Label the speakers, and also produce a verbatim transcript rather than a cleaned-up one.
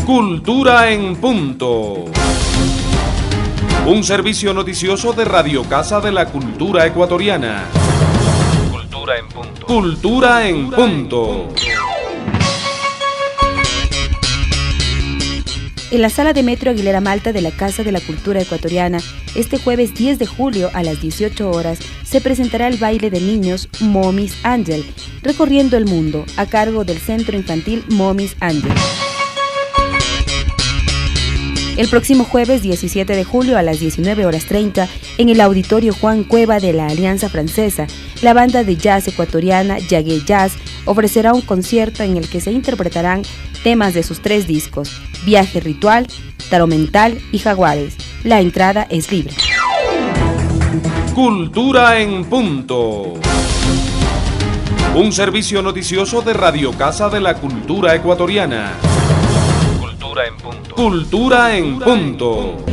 Speaker 1: Cultura en Punto. Un servicio noticioso de Radio Casa de la Cultura Ecuatoriana.
Speaker 2: Cultura en Punto.
Speaker 1: Cultura en Punto.
Speaker 3: En la sala de Metro Aguilera Malta de la Casa de la Cultura Ecuatoriana, este jueves diez de julio a las dieciocho horas, se presentará el baile de niños Mommy's Angel, recorriendo el mundo, a cargo del Centro Infantil Mommy's Angel. El próximo jueves diecisiete de julio a las diecinueve horas treinta, en el Auditorio Juan Cueva de la Alianza Francesa, la banda de jazz ecuatoriana Yagué Jazz ofrecerá un concierto en el que se interpretarán temas de sus tres discos, Viaje Ritual, Tarot Mental y Jaguares. La entrada es libre.
Speaker 1: Cultura en Punto. Un servicio noticioso de Radio Casa de la Cultura Ecuatoriana.
Speaker 2: Cultura en Punto.
Speaker 1: Cultura en Punto.